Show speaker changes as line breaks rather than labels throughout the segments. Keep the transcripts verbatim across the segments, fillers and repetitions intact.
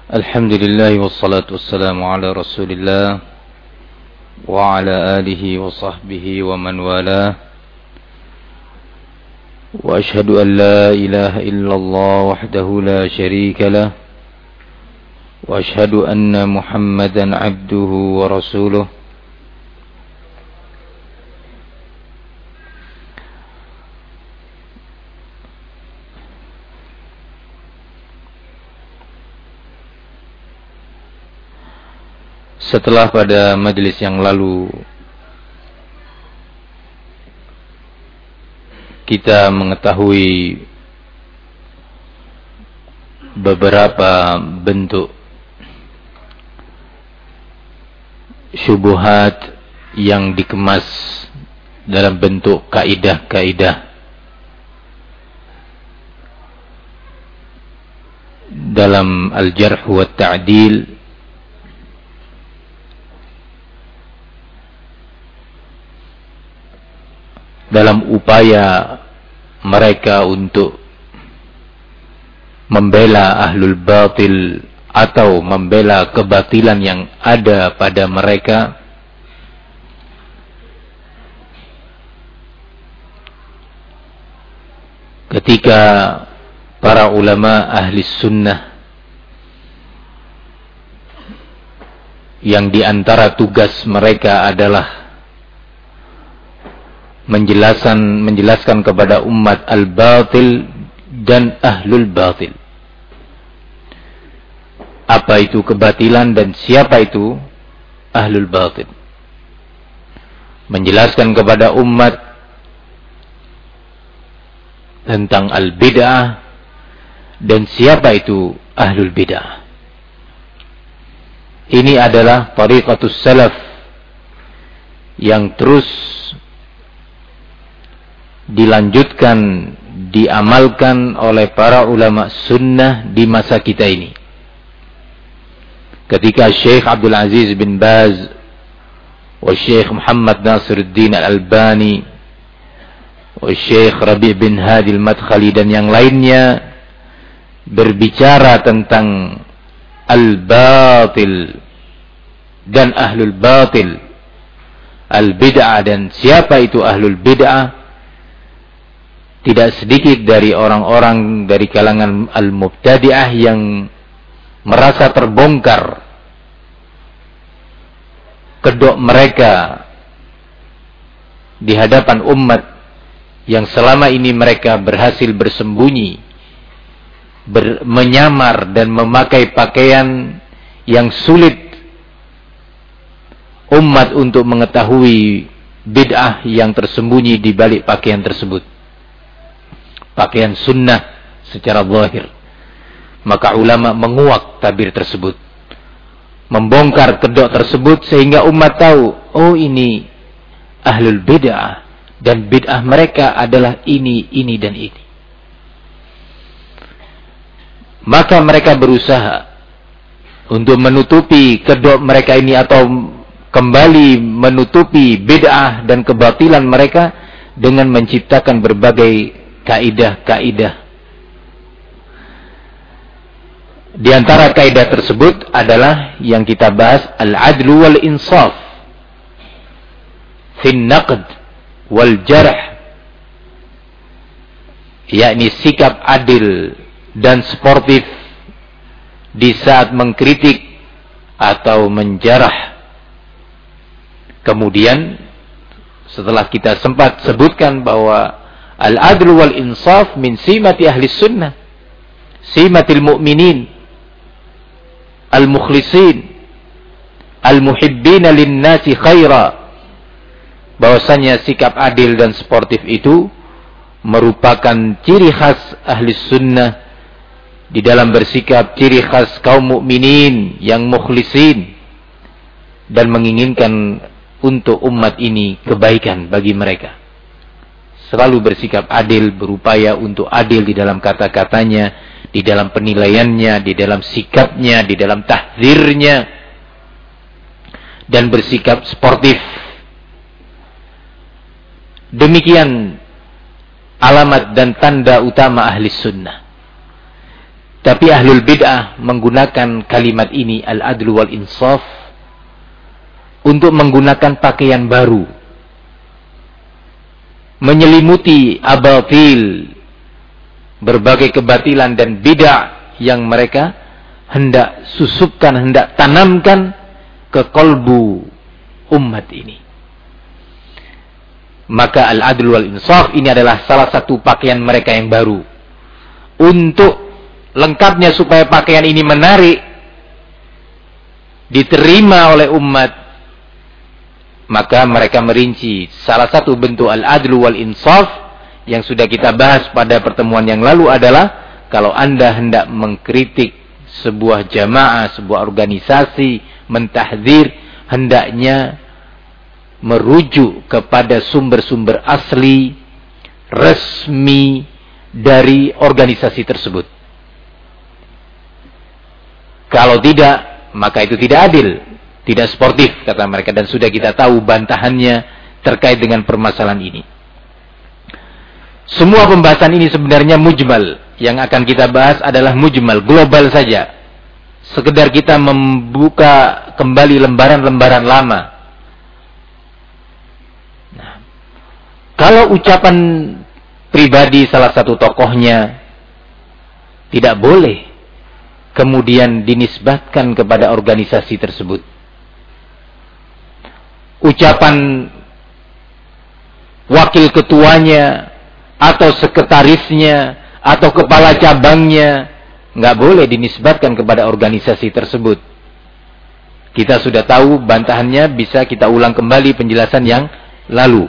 Alhamdulillah wassalatu wassalamu ala Rasulillah wa ala alihi wa sahbihi wa man wala. Wa ashhadu an la ilaha illallah wahdahu la sharika lah. Wa ashhadu anna Muhammadan abduhu wa rasuluh. Setelah pada majelis yang lalu kita mengetahui beberapa bentuk syubhat yang dikemas dalam bentuk kaidah-kaidah dalam al-jarh wa ta'dil, dalam upaya mereka untuk membela ahlul batil atau membela kebatilan yang ada pada mereka. Ketika para ulama ahli sunnah yang diantara tugas mereka adalah menjelaskan menjelaskan kepada umat al-batil dan ahlul batil. Apa itu kebatilan dan siapa itu ahlul batil? Menjelaskan kepada umat tentang al-bid'ah dan siapa itu ahlul bid'ah. Ini adalah tariqatus salaf yang terus dilanjutkan, diamalkan oleh para ulama sunnah di masa kita ini. Ketika Syekh Abdul Aziz bin Baz wa Syekh Muhammad Nasiruddin Al-Albani wa Syekh Rabi' bin Hadi Al-Madkhali dan yang lainnya berbicara tentang al-batil dan ahlul batil, al-bid'ah dan siapa itu ahlul bid'ah, tidak sedikit dari orang-orang dari kalangan al-mubtadi'ah yang merasa terbongkar kedok mereka di hadapan umat yang selama ini mereka berhasil bersembunyi, ber, menyamar dan memakai pakaian yang sulit umat untuk mengetahui bid'ah yang tersembunyi di balik pakaian tersebut, pakaian sunnah secara zahir. Maka ulama menguak tabir tersebut, membongkar kedok tersebut sehingga umat tahu, oh ini ahlul bid'ah dan bid'ah mereka adalah ini, ini dan ini. Maka mereka berusaha untuk menutupi kedok mereka ini atau kembali menutupi bid'ah dan kebatilan mereka dengan menciptakan berbagai kaidah-kaidah. Di antara kaidah tersebut adalah yang kita bahas al-adlu wal insaf fi naqd wal jarh, yakni sikap adil dan sportif di saat mengkritik atau menjarah. Kemudian setelah kita sempat sebutkan bahwa al-adlu wal insaf min simati ahli sunnah, simatil mu'minin al-mukhlisin al-muhibbina lin-nasi khaira, bahwasanya sikap adil dan sportif itu merupakan ciri khas ahli sunnah di dalam bersikap, ciri khas kaum mukminin yang mukhlisin dan menginginkan untuk umat ini kebaikan bagi mereka. Selalu bersikap adil, berupaya untuk adil di dalam kata-katanya, di dalam penilaiannya, di dalam sikapnya, di dalam tahdzirnya, dan bersikap sportif. Demikian alamat dan tanda utama ahli sunnah. Tapi ahlul bid'ah menggunakan kalimat ini, al-adlu wal insaf, untuk menggunakan pakaian baru, menyelimuti abatil, berbagai kebatilan dan bid'ah yang mereka hendak susupkan, hendak tanamkan ke kolbu umat ini. Maka al-adlu wal insaf ini adalah salah satu pakaian mereka yang baru. Untuk lengkapnya supaya pakaian ini menarik, diterima oleh umat, maka mereka merinci salah satu bentuk al-adlu wal insaf yang sudah kita bahas pada pertemuan yang lalu adalah kalau Anda hendak mengkritik sebuah jamaah, sebuah organisasi, mentahdzir, hendaknya merujuk kepada sumber-sumber asli, resmi dari organisasi tersebut. Kalau tidak, maka itu tidak adil, tidak sportif, kata mereka. Dan sudah kita tahu bantahannya terkait dengan permasalahan ini. Semua pembahasan ini sebenarnya mujmal. Yang akan kita bahas adalah mujmal, global saja. Sekedar kita membuka kembali lembaran-lembaran lama. Nah, kalau ucapan pribadi salah satu tokohnya tidak boleh kemudian dinisbatkan kepada organisasi tersebut. Ucapan wakil ketuanya atau sekretarisnya atau kepala cabangnya nggak boleh dinisbatkan kepada organisasi tersebut. Kita sudah tahu bantahannya, bisa kita ulang kembali penjelasan yang lalu.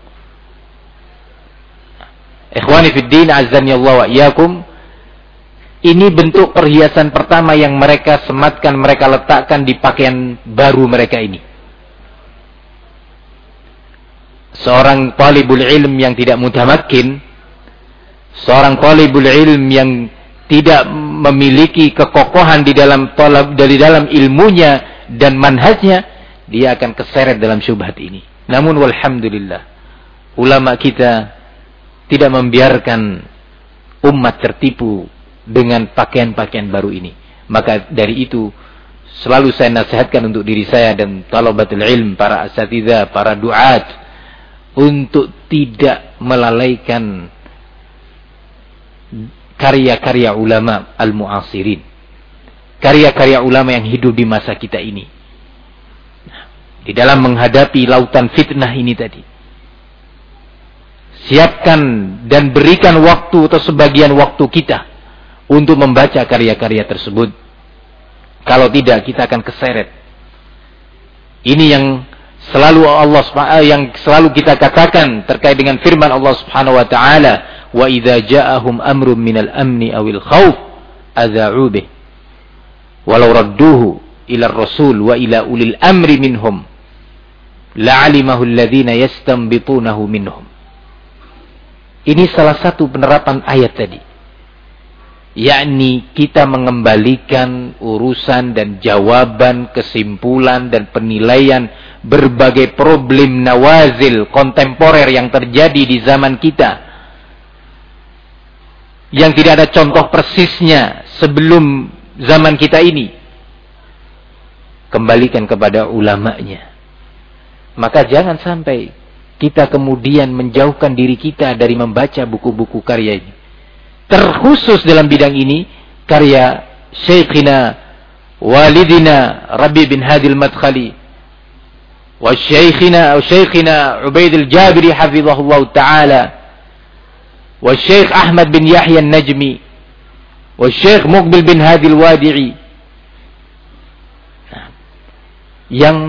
Ikhwani fid din, azzani Allah wa iyyakum. Ini bentuk perhiasan pertama yang mereka sematkan, mereka letakkan di pakaian baru mereka ini. Seorang talibul ilm yang tidak mutamakkin, seorang talibul ilm yang tidak memiliki kekokohan di dalam talab, dari dalam ilmunya dan manhajnya, dia akan keseret dalam syubhat ini. Namun walhamdulillah, ulama kita tidak membiarkan umat tertipu dengan pakaian-pakaian baru ini. Maka dari itu selalu saya nasihatkan untuk diri saya dan talabatul ilm, para asatidzah, para duat, untuk tidak melalaikan karya-karya ulama al-mu'asirin, karya-karya ulama yang hidup di masa kita ini. Nah, di dalam menghadapi lautan fitnah ini tadi, siapkan dan berikan waktu atau sebagian waktu kita untuk membaca karya-karya tersebut. Kalau tidak, kita akan keseret. Ini yang selalu Allah yang selalu kita katakan terkait dengan firman Allah Subhanahu wa taala, wa idza ja'ahum amrun minal amni awil khauf adza'u bih walau radduhu ila ar-rasul wa ila ulil amri minhum la'alimahu alladhina yastanbitunahu minhum. Ini salah satu penerapan ayat tadi, yakni kita mengembalikan urusan dan jawaban, kesimpulan dan penilaian berbagai problem nawazil kontemporer yang terjadi di zaman kita, yang tidak ada contoh persisnya sebelum zaman kita ini, kembalikan kepada ulamanya. Maka jangan sampai kita kemudian menjauhkan diri kita dari membaca buku-buku karya ini. Terkhusus dalam bidang ini karya Syekhina Walidina Rabi bin Hadi al-Madkhali wa Syekhina wa Syekhina Ubaid al-Jabiri hafizahullah taala wa Syekh Ahmad bin Yahya an-Najmi wa Syekh Muqbil bin Hadi al-Wadi'i, yang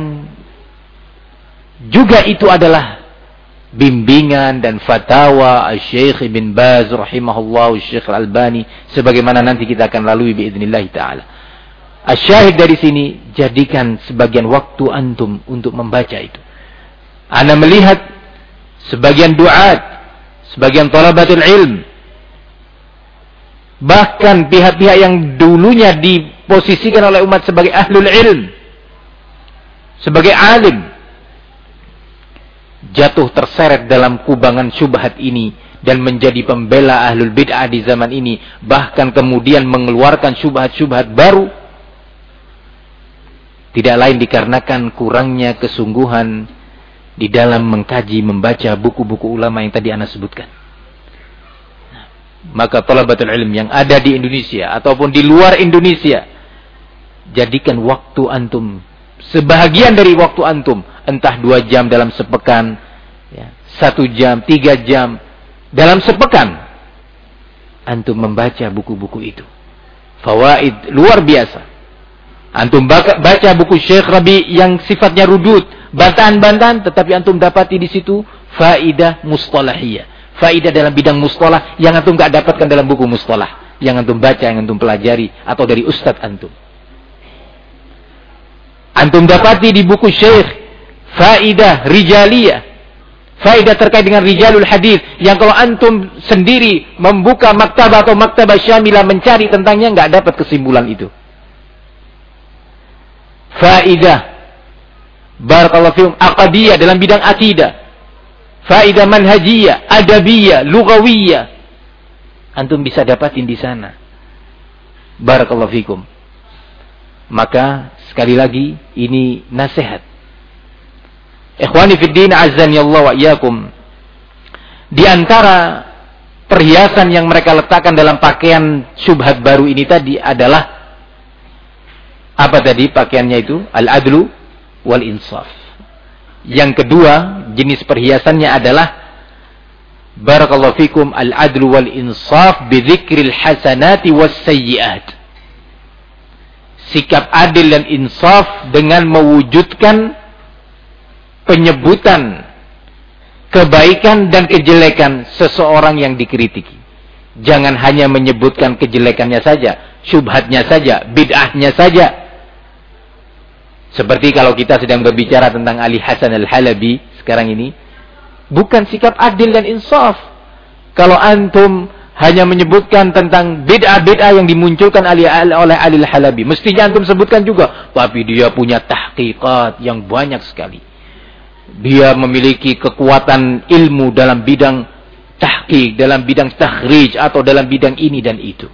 juga itu adalah bimbingan dan fatwa Syekh Ibn Baz rahimahullah, Syekh Al-Albani, sebagaimana nanti kita akan lalui biidznillah taala. Asyahid dari sini, jadikan sebagian waktu antum untuk membaca itu. Ana melihat sebagian duat, sebagian talabatul ilm, bahkan pihak-pihak yang dulunya diposisikan oleh umat sebagai ahlul ilm, sebagai alim, jatuh terseret dalam kubangan syubhat ini dan menjadi pembela ahlul bid'ah di zaman ini, bahkan kemudian mengeluarkan syubhat-syubhat baru, tidak lain dikarenakan kurangnya kesungguhan di dalam mengkaji, membaca buku-buku ulama yang tadi ana sebutkan. Maka thalabatul ilm yang ada di Indonesia ataupun di luar Indonesia, jadikan waktu antum, sebahagian dari waktu antum, entah dua jam dalam sepekan, ya, satu jam, tiga jam dalam sepekan, antum membaca buku-buku itu. Fawaid luar biasa. Antum baca, baca buku Syekh Rabi yang sifatnya rudud, bantahan-bantahan, tetapi antum dapati di situ faidah mustalahiyah. Faidah dalam bidang mustalah yang antum gak dapatkan dalam buku mustalah yang antum baca, yang antum pelajari atau dari ustadz antum. Antum dapati di buku Syekh faidah rijaliyah, faidah terkait dengan rijalul hadis yang kalau antum sendiri membuka maktabah atau maktabah syamilah mencari tentangnya gak dapat kesimpulan itu. Faidah barakallahu fikum aqdiyah dalam bidang akidah, faidah manhajiyah, adabiyah, lughawiyah, antum bisa dapatin di sana. Barakallahu fikum. Maka sekali lagi ini nasihat. Ikhwani fid din azzani Allah wa iyyakum. Di antara perhiasan yang mereka letakkan dalam pakaian syubhat baru ini tadi adalah apa tadi pakaiannya itu? Al-adlu wal insaf. Yang kedua, jenis perhiasannya adalah barakallahu fikum al-adlu wal insaf bi dzikril hasanati was sayyi'at. Sikap adil dan insaf dengan mewujudkan penyebutan kebaikan dan kejelekan seseorang yang dikritiki. Jangan hanya menyebutkan kejelekannya saja, syubhatnya saja, bid'ahnya saja. Seperti kalau kita sedang berbicara tentang Ali Hasan Al-Halabi sekarang ini, bukan sikap adil dan insaf. Kalau antum hanya menyebutkan tentang bid'ah-bid'ah yang dimunculkan oleh Ali Al-Halabi, mestinya antum sebutkan juga, tapi dia punya tahqiqat yang banyak sekali. Dia memiliki kekuatan ilmu dalam bidang tahqiq, dalam bidang takhrij, atau dalam bidang ini dan itu.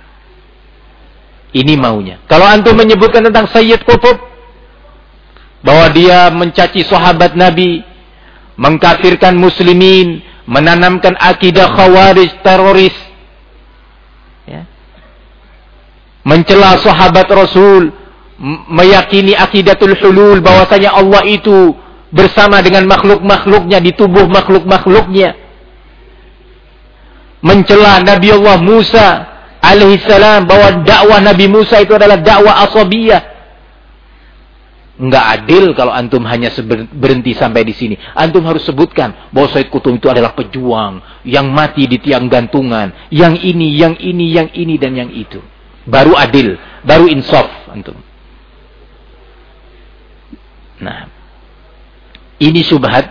Ini maunya. Kalau antum menyebutkan tentang Sayyid Qutb, bahwa dia mencaci sahabat Nabi, mengkafirkan muslimin, menanamkan akidah khawarij, teroris, ya, mencela sahabat Rasul, meyakini akidatul hulul, bahwasanya Allah itu bersama dengan makhluk-makhluknya, di tubuh makhluk-makhluknya, mencela Nabi Allah Musa alaihissalam, bahwa dakwah Nabi Musa itu adalah dakwah asabiyah. Enggak adil kalau antum hanya berhenti sampai di sini. Antum harus sebutkan bahwa Sayyid Qutb itu adalah pejuang yang mati di tiang gantungan, yang ini, yang ini, yang ini dan yang itu. Baru adil, baru insaf antum. Nah, ini syubhat.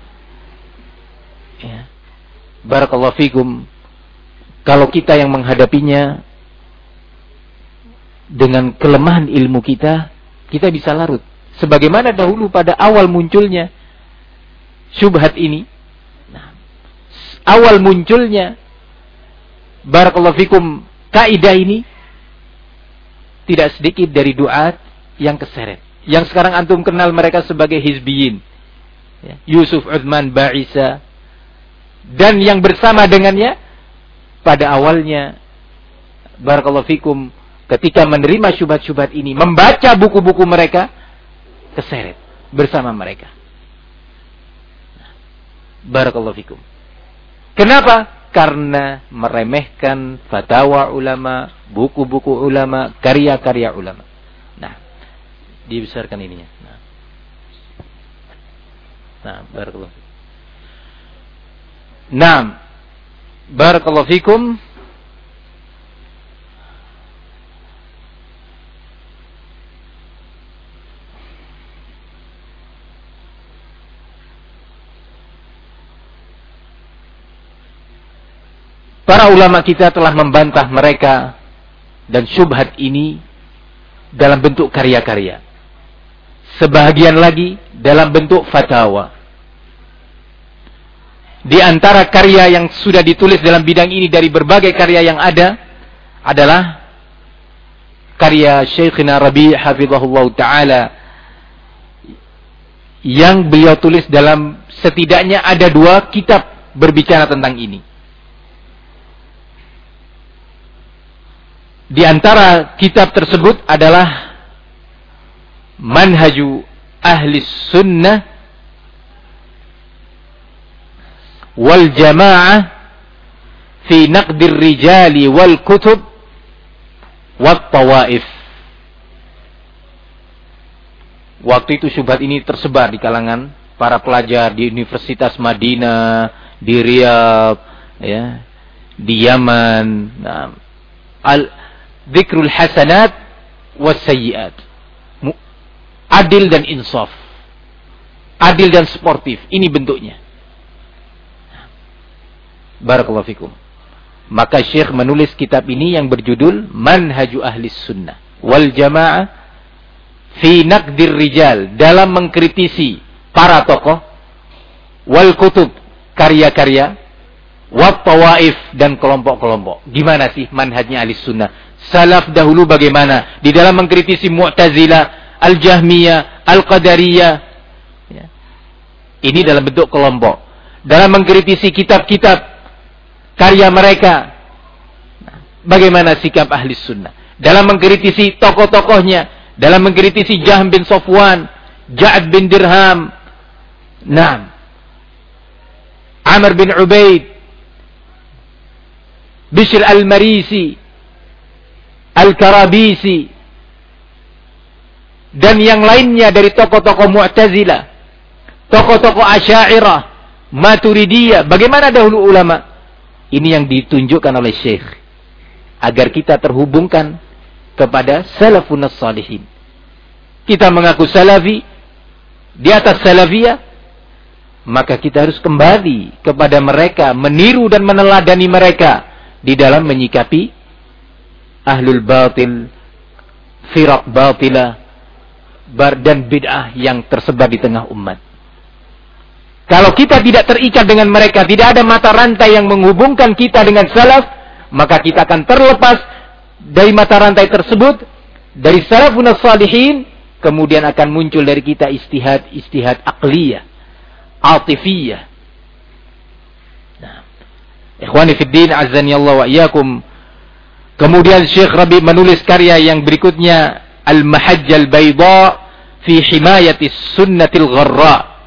Ya. Barakallahu fikum. Kalau kita yang menghadapinya dengan kelemahan ilmu kita, kita bisa larut. Sebagaimana dahulu pada awal munculnya syubhat ini. Nah, awal munculnya barakallahu fikum kaidah ini, tidak sedikit dari duat yang keseret. Yang sekarang antum kenal mereka sebagai hizbiyin. Ya, Yusuf Uthman Ba'isa dan yang bersama dengannya pada awalnya barakallahu fikum ketika menerima syubhat-syubhat ini, membaca buku-buku mereka, keseret bersama mereka. Barakallahu fikum. Kenapa? Karena meremehkan fatwa ulama, buku-buku ulama, karya-karya ulama. Nah, dibesarkan ininya. Nah, nah barakallahu fikum. Nah, barakallahu fikum. Para ulama kita telah membantah mereka dan syubhat ini dalam bentuk karya-karya. Sebahagian lagi dalam bentuk fatwa. Di antara karya yang sudah ditulis dalam bidang ini dari berbagai karya yang ada adalah karya Syekhina Rabi' hafizahullah ta'ala yang beliau tulis dalam setidaknya ada dua kitab berbicara tentang ini. Di antara kitab tersebut adalah Manhaju Ahli Sunnah wal Jamaah fi Naqdir Rijali wal Kutub wat Tawaif. Waktu itu syubhat ini tersebar di kalangan para pelajar di Universitas Madinah, di Riyadh, ya, di Yaman. Nah, al dzikrul hasanat was sayyiat. Adil dan insaf. Adil dan sportif. Ini bentuknya. Barakallahu fikum. Maka Syekh menulis kitab ini yang berjudul Manhaju Ahli Sunnah wal Jamaah fi Naqdir Rijal, dalam mengkritisi para tokoh, wal kutub, karya-karya, wat tawaif, dan kelompok-kelompok. Gimana sih manhajnya Ahli Sunnah? Salaf dahulu bagaimana di dalam mengkritisi Mu'tazilah, Al-Jahmiyah, Al-Qadariyah. Ya. Ini dalam bentuk kelompok. Dalam mengkritisi kitab-kitab karya mereka, bagaimana sikap Ahli Sunnah? Dalam mengkritisi tokoh-tokohnya, dalam mengkritisi Jahm bin Safwan, Ja'ad bin Dirham, Naam, Amr bin Ubaid, Bishr al-Marisi, Al-Karabisi, dan yang lainnya dari tokoh-tokoh Mu'tazilah, tokoh-tokoh Asy'ariyah, Maturidiyah. Bagaimana dahulu ulama? Ini yang ditunjukkan oleh Syekh agar kita terhubungkan kepada salafun salihin. Kita mengaku salafi, di atas salafiyah, maka kita harus kembali kepada mereka, meniru dan meneladani mereka di dalam menyikapi ahlul batil, firaq batilah, dan bid'ah yang tersebar di tengah umat. Kalau kita tidak terikat dengan mereka, tidak ada mata rantai yang menghubungkan kita dengan salaf, maka kita akan terlepas dari mata rantai tersebut, dari salafun salihin, kemudian akan muncul dari kita istihad-istihad aqliyah, atifiyah. Nah, ikhwani fiddin, azzani Allah wa iyyakum. Kemudian Syekh Rabi menulis karya yang berikutnya, Al-Mahajjal Bayda fi Himayatis Sunnatil Gharra.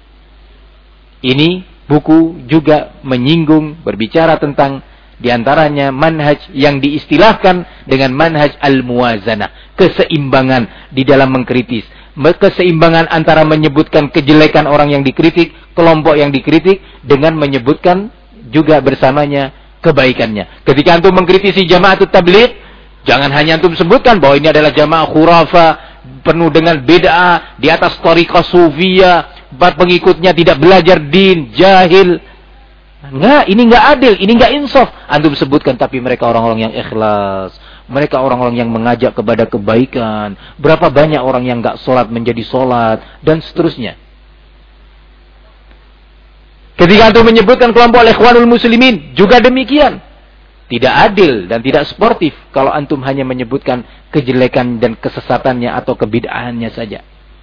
Ini buku juga menyinggung, berbicara tentang diantaranya manhaj yang diistilahkan dengan manhaj al-muwazanah, keseimbangan di dalam mengkritis, keseimbangan antara menyebutkan kejelekan orang yang dikritik, kelompok yang dikritik, dengan menyebutkan juga bersamanya kebaikannya. Ketika antum mengkritisi Jama'atut Tabligh, jangan hanya antum sebutkan bahwa ini adalah jamaah khurafah, penuh dengan bid'ah, di atas thariqah sufiyah, pengikutnya tidak belajar din, jahil. Enggak, ini enggak adil, ini enggak insaf. Antum sebutkan, tapi mereka orang-orang yang ikhlas, mereka orang-orang yang mengajak kepada kebaikan. Berapa banyak orang yang enggak sholat menjadi sholat, dan seterusnya. Ketika antum menyebutkan kelompok Ikhwanul Muslimin, juga demikian. Tidak adil dan tidak sportif kalau antum hanya menyebutkan kejelekan dan kesesatannya atau kebid'ahannya saja.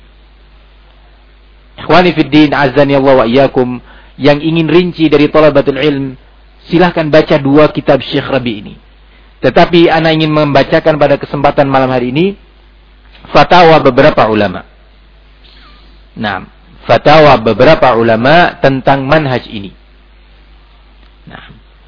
Ikhwani fiddin, azani Allah wa iyyakum, yang ingin rinci dari thalabatul ilm, silahkan baca dua kitab Syekh Rabi ini. Tetapi ana ingin membacakan pada kesempatan malam hari ini fatwa beberapa ulama. Nah, fatwa beberapa ulama tentang manhaj ini. Nah,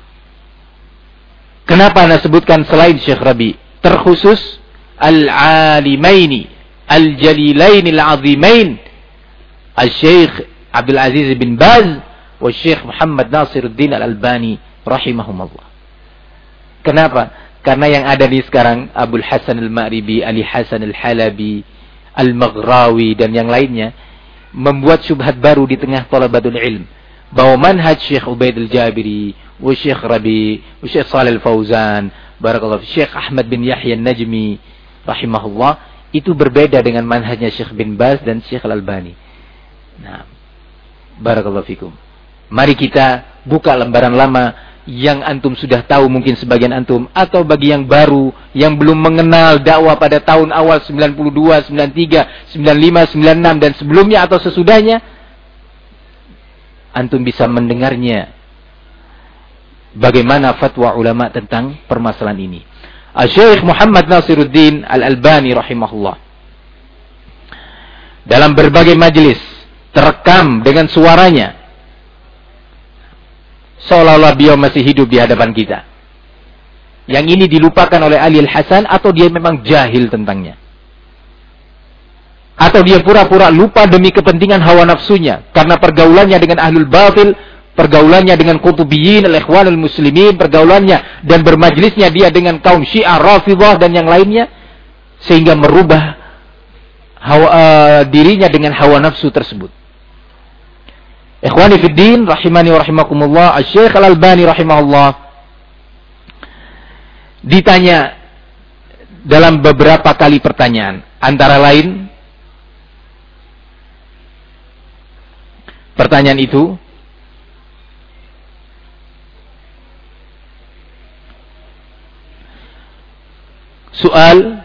kenapa ana sebutkan selain Syekh Rabi? Terkhusus al-alimaini al-jalilaini al-azimain, Al-Syekh Abdul Aziz bin Baz wa Syekh Muhammad Nasiruddin Al-Albani rahimahumullah. Kenapa? Karena yang ada di sekarang Abul Hasan Al-Ma'ribi, Ali Hasan Al-Halabi, Al-Maghrawi dan yang lainnya membuat syubhat baru di tengah thalabatul ilm bahwa manhaj Syekh Ubaid Al-Jabiri wa Syekh Rabi wa Syekh Shalih Al-Fauzan, barakallahu fi, Syekh Ahmad bin Yahya An-Najmi rahimahullah, itu berbeda dengan manhajnya Syekh bin Baz dan Syekh Al-Albani. Nah, barakallahu fikum. Mari kita buka lembaran lama yang antum sudah tahu, mungkin sebagian antum, atau bagi yang baru yang belum mengenal dakwah pada tahun awal sembilan puluh dua, sembilan puluh tiga, sembilan puluh lima, sembilan puluh enam dan sebelumnya atau sesudahnya, antum bisa mendengarnya bagaimana fatwa ulama tentang permasalahan ini. Syekh Muhammad Nasiruddin Al-Albani rahimahullah dalam berbagai majelis terekam dengan suaranya seolah-olah beliau masih hidup di hadapan kita. Yang ini dilupakan oleh Ali Al-Hasan, atau dia memang jahil tentangnya, atau dia pura-pura lupa demi kepentingan hawa nafsunya karena pergaulannya dengan ahlul batil, pergaulannya dengan Qutubiyin, al-Ikhwanul Muslimin, pergaulannya dan bermajlisnya dia dengan kaum Syiah, Rafidhah dan yang lainnya, sehingga merubah hawa, uh, dirinya dengan hawa nafsu tersebut. Ikhwani fiddin rahimani wa rahimakumullah, Syekh Al-Albani rahimahullah ditanya dalam beberapa kali pertanyaan, antara lain pertanyaan itu, soal,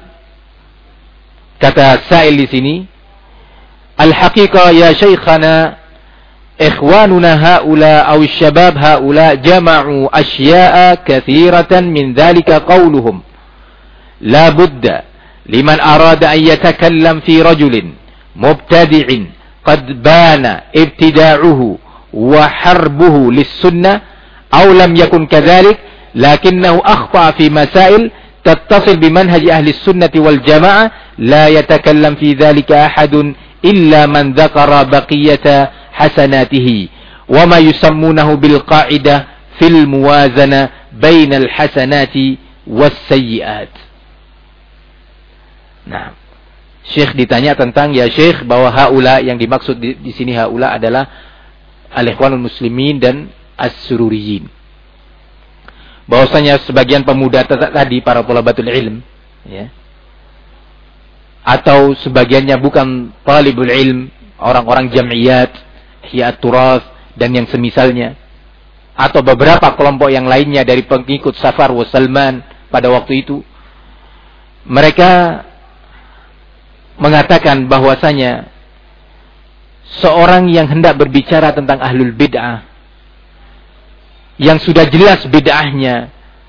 kata sa'il di sini, al-haqiqah ya syekhana ikhwanuna haula aw syabab haula jama'u asya'a katsiratan min dhalika qawluhum la budda liman arada an yatakallam fi rajulin mubtadi'in qad bana ibtida'uhu wa harbuhu lis-sunnah aw lam yakun kadhalik lakinnahu akhta fi masail tattasil bimanhaj ahli sunnati wal jamaah la yatakallam fi dhalika ahadun illa man dhakara baqiyata hasanatihi wa ma yusammunahu bil qa'idah fil muwazana bainal hasanati was sayyi'at. Nah, Syekh ditanya tentang, ya Syekh, bahwa haula yang dimaksud di, di sini haula adalah al-Ikhwanul Muslimin dan as-Sururiyin. Bahwasanya sebagian pemuda tadi, para thalabatul ilm, ya, atau sebagiannya bukan talibul ilm, orang-orang jam'iyat, Hiyat Turath dan yang semisalnya, atau beberapa kelompok yang lainnya dari pengikut Safar wa Salman pada waktu itu, mereka mengatakan bahwasanya seorang yang hendak berbicara tentang ahlul bid'ah yang sudah jelas bid'ahnya,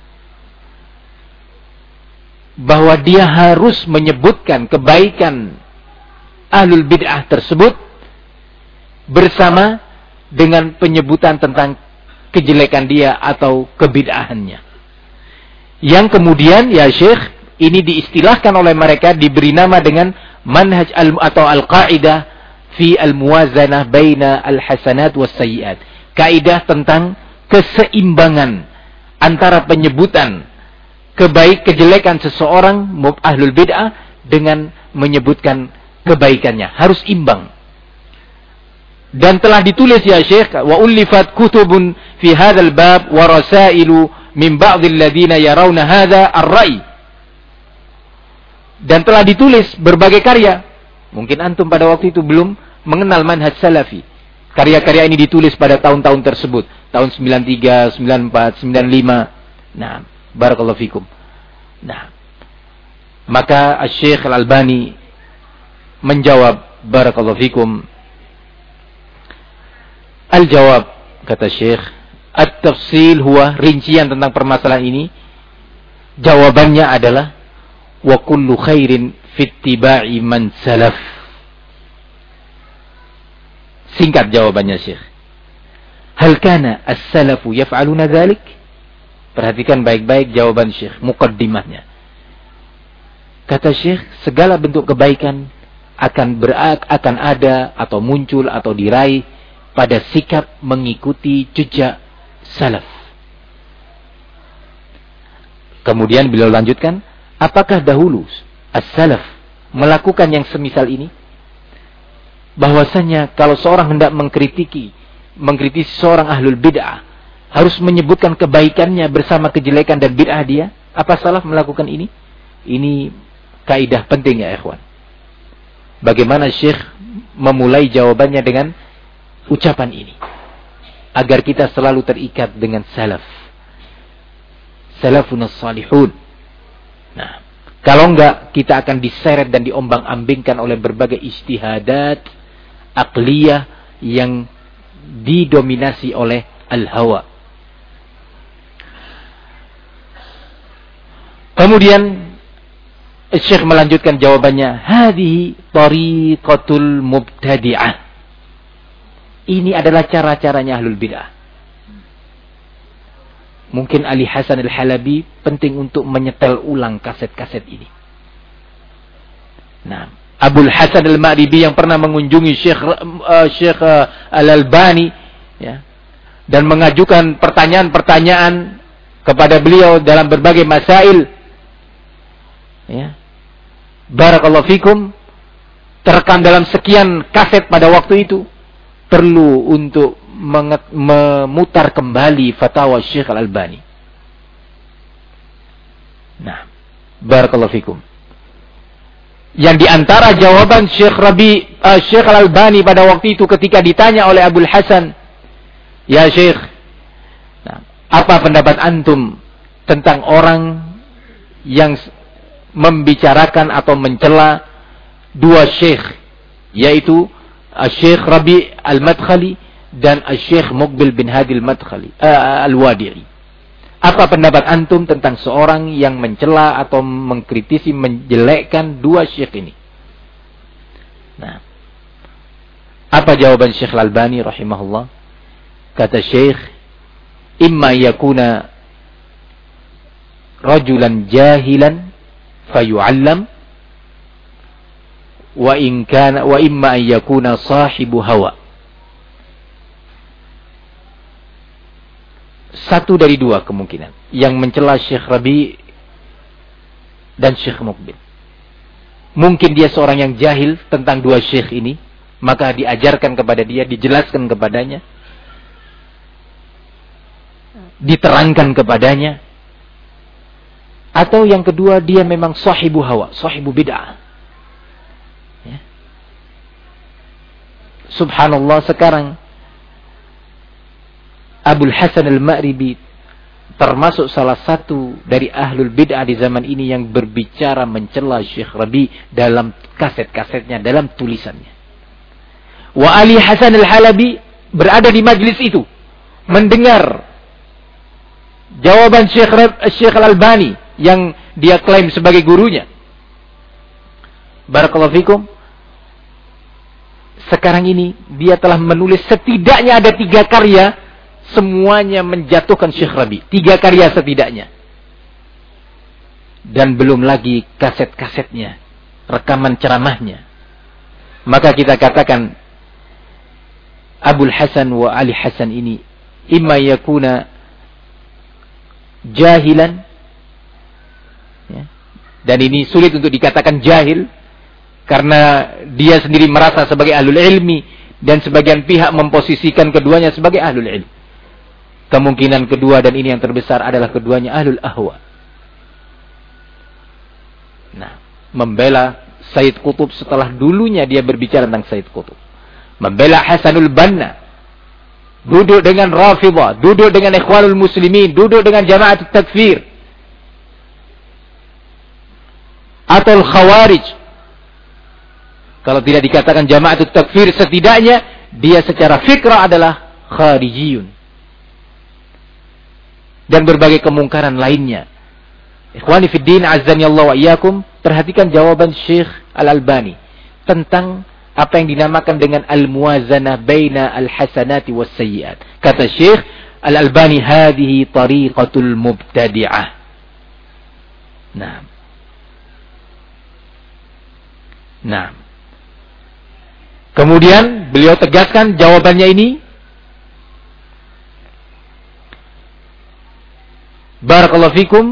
bahwa dia harus menyebutkan kebaikan ahlul bid'ah tersebut bersama dengan penyebutan tentang kejelekan dia atau kebid'ahannya. Yang kemudian, ya Syekh, ini diistilahkan oleh mereka, diberi nama dengan manhaj al atau al-qa'idah fi al-muwazanah baina al-hasanat was sayyi'at. Kaidah tentang keseimbangan antara penyebutan kebaik kejelekan seseorang ahlul bid'ah dengan menyebutkan kebaikannya, harus imbang. Dan telah ditulis, ya Syekh, wa ulifat kutubun fi hadzal bab wa rasailu min ba'dil ladina yarawna hadza ar-ra'i. Dan telah ditulis berbagai karya. Mungkin antum pada waktu itu belum mengenal manhaj salafi. Karya-karya ini ditulis pada tahun-tahun tersebut, tahun sembilan puluh tiga, sembilan puluh empat, sembilan puluh lima. Nah, barakallahu fikum. Nah, maka Syekh Al-Albani menjawab, barakallahu fikum, al-jawab, kata Syekh, at-tafsil huwa, rincian tentang permasalahan ini, jawabannya adalah wa kullu khairin fittiba'i man salaf. Singkat jawabannya Syekh. Hal kana as-salafu yaf'aluna dzalik? Perhatikan baik-baik jawaban Syekh, muqaddimahnya. Kata Syekh, segala bentuk kebaikan akan berak, akan ada atau muncul atau diraih pada sikap mengikuti jejak salaf. Kemudian beliau lanjutkan, apakah dahulu as-salaf melakukan yang semisal ini? Bahwasanya kalau seorang hendak mengkritiki, mengkritisi seorang ahlul bid'ah, harus menyebutkan kebaikannya bersama kejelekan dan bid'ah dia. Apa salaf melakukan ini? Ini kaidah penting, ya ikhwan. Bagaimana Syekh memulai jawabannya dengan ucapan ini. agar kita selalu terikat dengan salaf. Salafun salihun. Nah, kalau enggak kita akan diseret dan diombang-ambingkan oleh berbagai ijtihadat aqliyah yang didominasi oleh al-hawa. Kemudian Syekh melanjutkan jawabannya, hadhihi tariqatul mubtadi'ah. Ini adalah cara-caranya ahlul bid'ah. Mungkin Ali Hasan Al-Halabi penting untuk menyetel ulang kaset-kaset ini. Nah, Abul Hasan Al-Ma'ribi yang pernah mengunjungi Syekh uh, Syekh uh, Al-Albani, ya, dan mengajukan pertanyaan-pertanyaan kepada beliau dalam berbagai masail, ya, barakallahu fikum, terekam dalam sekian kaset pada waktu itu, perlu untuk menget, memutar kembali fatwa Syekh Al-Albani. Nah, barakallahu fikum. Yang diantara jawaban Syekh Rabi, uh, Syekh Al-Albani pada waktu itu ketika ditanya oleh Abul Hasan, ya Syekh, nah, apa pendapat antum tentang orang yang membicarakan atau mencela dua syekh, yaitu Syekh Rabi Al-Madkhali dan Syekh Muqbil bin Hadi Al-Madkhali uh, Al-Wadi'i. Apa pendapat antum tentang seorang yang mencela atau mengkritisi, menjelekkan dua syekh ini? Nah, apa jawaban Syekh Al-Albani rahimahullah? Kata Syekh, imma yakuna rajulan jahilan fayu'allam wa in kana wa imma an yakuna sahibu hawa. Satu dari dua kemungkinan yang mencela Syekh Rabi dan Syekh Muqbil. Mungkin dia seorang yang jahil tentang dua syekh ini, maka diajarkan kepada dia, dijelaskan kepadanya, diterangkan kepadanya. Atau yang kedua, dia memang sahibu hawa, sahibu bid'ah. Ya. Subhanallah, sekarang Abul Hasan Al-Ma'ribi termasuk salah satu dari ahlul bid'ah di zaman ini yang berbicara mencela Syekh Rabi dalam kaset-kasetnya, dalam tulisannya. Wa Ali Hasan Al-Halabi berada di majlis itu, mendengar jawaban Syekh, Syekh Al-Albani yang dia klaim sebagai gurunya. Barakallahu fikum. Sekarang ini dia telah menulis setidaknya ada tiga karya, semuanya menjatuhkan Syekh Rabi. Tiga karya setidaknya. Dan belum lagi kaset-kasetnya, rekaman ceramahnya. Maka kita katakan Abul Hasan wa Ali Hasan ini imma yakuna jahilan, ya. Dan ini sulit untuk dikatakan jahil karena dia sendiri merasa sebagai ahlul ilmi dan sebagian pihak memposisikan keduanya sebagai ahlul ilmi. Kemungkinan kedua dan ini yang terbesar adalah keduanya ahlul ahwa. Nah, membela Sayyid Qutb setelah dulunya dia berbicara tentang Sayyid Qutb. Membela Hasanul Banna, duduk dengan Rafidhah, duduk dengan Ikhwanul Muslimin, duduk dengan Jama'atut Takfir atau Khawarij. Kalau tidak dikatakan Jama'atut Takfir, setidaknya dia secara fikrah adalah Kharijiyun dan berbagai kemungkaran lainnya. Ikhwani fid din, azzani Allah wa iyyakum, perhatikan jawaban Syekh Al-Albani tentang apa yang dinamakan dengan al-muwazanah baina al-hasanati was-sayyi'at. Kata Syekh Al-Albani, hadhihi tariqatul mubtadi'ah. Nah. Nah. Kemudian beliau tegaskan jawabannya ini. Barakallahu fikum.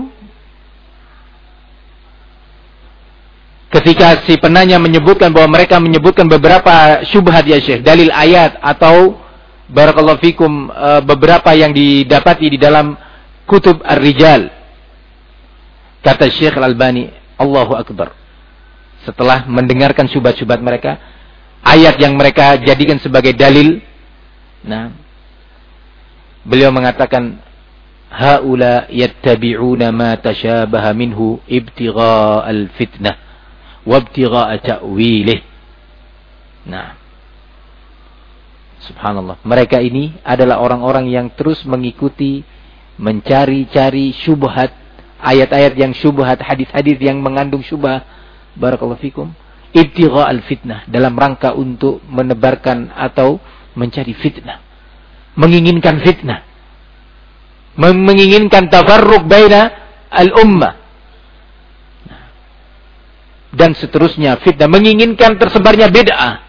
Ketika si penanya menyebutkan bahwa mereka menyebutkan beberapa syubhat ya Syekh, dalil ayat atau barakallahu fikum beberapa yang didapati di dalam kutub Ar-Rijal. Kata Syekh Al-Albani, Allahu Akbar. Setelah mendengarkan syubhat-syubhat mereka, ayat yang mereka jadikan sebagai dalil, nah, Beliau mengatakan, haula yattabi'una ma tashabaha minhu ibtigha'al fitnah wa ibtigha'a ta'wilih. Nah, subhanallah, mereka ini adalah orang-orang yang terus mengikuti, mencari-cari syubhat, ayat-ayat yang syubhat, hadis-hadis yang mengandung syubhat. Barakallahu fikum. Ibtigha'al fitnah, dalam rangka untuk menebarkan atau mencari fitnah, menginginkan fitnah, menginginkan tafarruq baina al-ummah, dan seterusnya, fitnah, menginginkan tersebarnya bid'ah.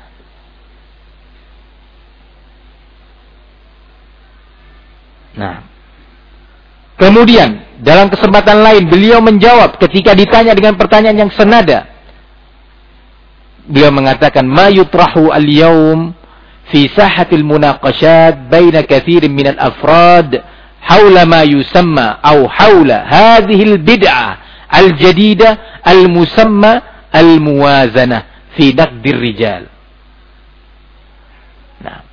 Nah, kemudian dalam kesempatan lain beliau menjawab ketika ditanya dengan pertanyaan yang senada. Beliau mengatakan, ma yutrahu al-yawm fi sahatil munaqashat baina kathirin minal afrad hawla ma yusamma aw hawla hadhihi al-bid'ah al-jadidah al-musamma al-muwazanah fi naqdir rijal. Nah,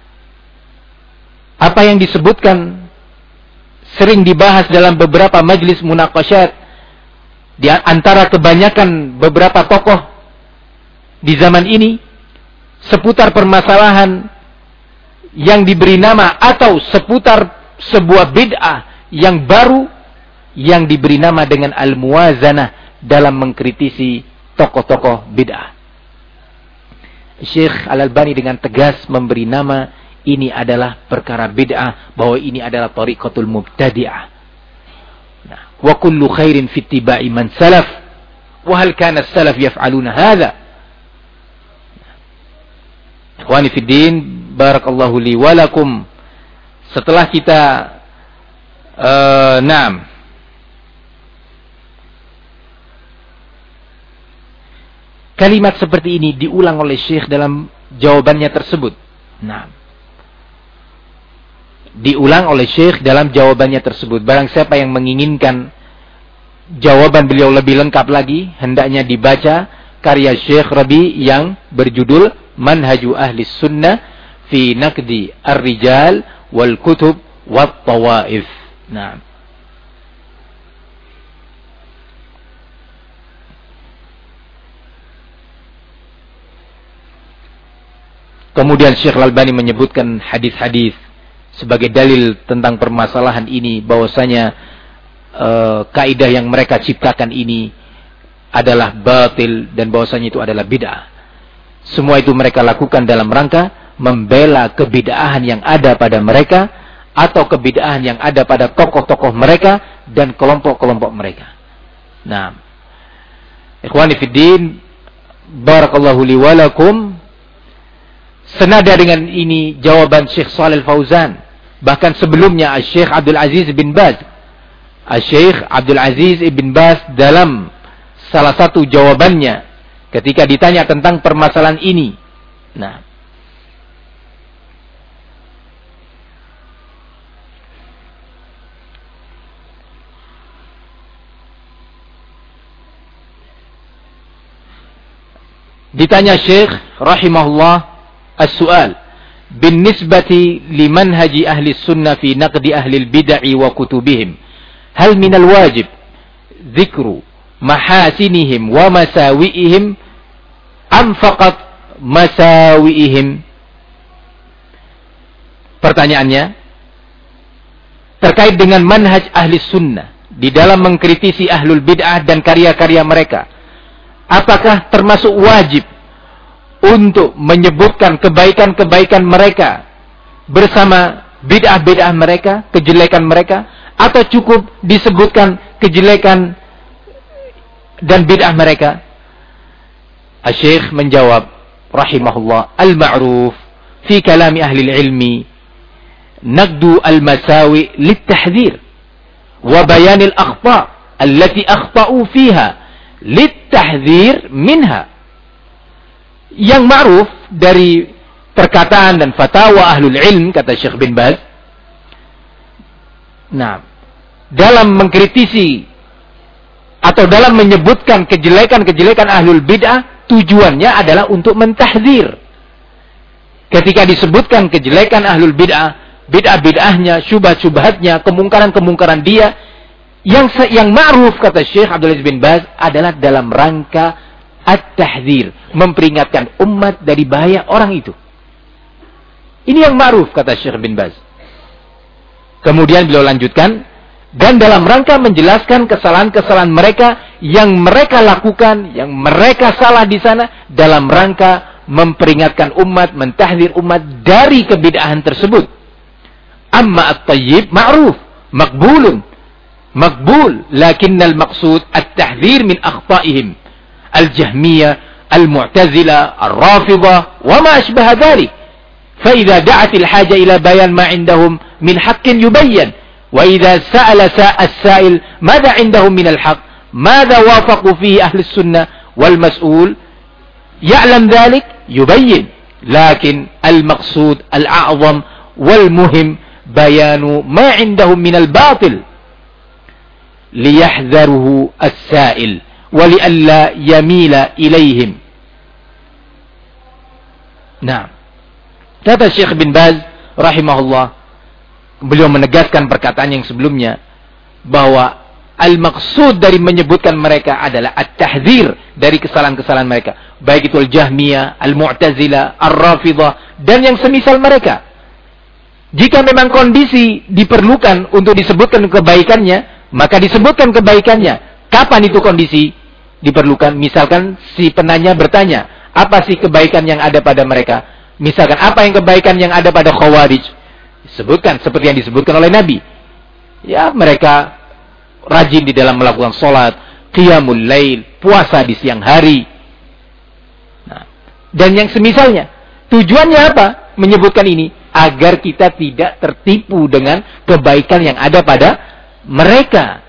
apa yang disebutkan sering dibahas dalam beberapa majlis munaqashat di antara kebanyakan beberapa tokoh di zaman ini seputar permasalahan yang diberi nama atau seputar sebuah bid'ah yang baru yang diberi nama dengan al-muwazanah dalam mengkritisi tokoh-tokoh bid'ah. Syekh Al-Albani dengan tegas memberi nama ini adalah perkara bid'ah, bahwa ini adalah tariqatul mubtadi'ah. Nah, wa kullu khairin fi ittiba'i man salaf. Wa hal kana as-salaf yaf'aluna hadha? Ikhwani fid din, barakallahu li wa lakum. Setelah kita uh, naam kalimat seperti ini diulang oleh Syekh dalam jawabannya tersebut. Naam. Diulang oleh Syekh dalam jawabannya tersebut. Barang siapa yang menginginkan jawaban beliau lebih lengkap lagi, hendaknya dibaca karya Syekh Rabi yang berjudul Manhaju Ahli Sunnah fi Naqdi Ar-Rijal wal Kutub wat Tawaif. Nah, kemudian Syekh Al-Albani menyebutkan hadis-hadis sebagai dalil tentang permasalahan ini, bahwasanya uh, kaidah yang mereka ciptakan ini adalah batil dan bahwasanya itu adalah bid'ah. Semua itu mereka lakukan dalam rangka membela kebid'ahan yang ada pada mereka atau kebid'ahan yang ada pada tokoh-tokoh mereka dan kelompok-kelompok mereka. Nah, ikhwani fiddin, barakallahu li wa lakum. Senada dengan ini jawaban Syekh Shalih Al-Fauzan. Bahkan sebelumnya Syekh Abdul Aziz bin Baz. Syekh Abdul Aziz bin Baz dalam salah satu jawabannya ketika ditanya tentang permasalahan ini. Nah, ditanya Syekh rahimahullah as-su'al binisbati limanhaji ahli sunnah fi naqdi ahli al-bid'ah wa kutubihim, hal minal wajib dzikru mahasinihim wa masawi'ihim am faqat masawi'ihim? Pertanyaannya terkait dengan manhaj ahli sunnah di dalam mengkritisi ahlul bid'ah dan karya-karya mereka. Apakah termasuk wajib untuk menyebutkan kebaikan-kebaikan mereka bersama bid'ah-bid'ah mereka, kejelekan mereka, atau cukup disebutkan kejelekan dan bid'ah mereka? Asy-Syaikh menjawab rahimahullah, al-ma'ruf fi kalami ahli ilmi naqdu al-masawi lit-tahdhir wa bayan al-akhta' allati akhta'u fiha lit-tahdhir minha. Yang ma'ruf dari perkataan dan fatwa ahlul ilm, kata Syekh bin Baz, nah, dalam mengkritisi atau dalam menyebutkan kejelekan-kejelekan ahlul bid'ah, tujuannya adalah untuk mentahdzir. Ketika disebutkan kejelekan ahlul bid'ah, bid'ah-bid'ahnya, syubhat-syubhatnya, kemungkaran-kemungkaran dia. Yang yang ma'ruf, kata Syekh Abdul Aziz bin Baz, adalah dalam rangka at-tahdzir, memperingatkan umat dari bahaya orang itu. Ini yang ma'ruf, kata Syekh bin Baz. Kemudian beliau lanjutkan, dan dalam rangka menjelaskan kesalahan-kesalahan mereka yang mereka lakukan, yang mereka salah di sana, dalam rangka memperingatkan umat, mentahdzir umat dari kebid'ahan tersebut. Amma at-tayyib ma'ruf, maqbulun, maqbul, lakinnal maqsud at-tahdzir min akhta'ihim al-jahmiyah, al-mu'tazilah, al-rafidah, wa ma ashbaha dhalik. Fa idza da'at al-haja ila bayan ma 'indahum min haqqin yubayyan. وإذا سأل السائل ماذا عندهم من الحق ماذا وافقوا فيه أهل السنة والمسؤول يعلم ذلك يبين لكن المقصود الأعظم والمهم بيان ما عندهم من الباطل ليحذره السائل ولئلا يميل إليهم. Nah, kata Syekh bin Baz rahimahullah, beliau menegaskan perkataan yang sebelumnya bahwa al-maqsud dari menyebutkan mereka adalah at-tahdzir dari kesalahan-kesalahan mereka, baik itu al-Jahmiyah, al-Mu'tazilah, ar-Rafidah dan yang semisal mereka. Jika memang kondisi diperlukan untuk disebutkan kebaikannya, maka disebutkan kebaikannya. Kapan itu kondisi diperlukan? Misalkan si penanya bertanya, apa sih kebaikan yang ada pada mereka? Misalkan, apa yang kebaikan yang ada pada Khawarij? Disebutkan seperti yang disebutkan oleh Nabi. Ya, mereka rajin di dalam melakukan sholat, qiyamul lail, puasa di siang hari. Nah, dan yang semisalnya. Tujuannya apa? Menyebutkan ini agar kita tidak tertipu dengan kebaikan yang ada pada mereka.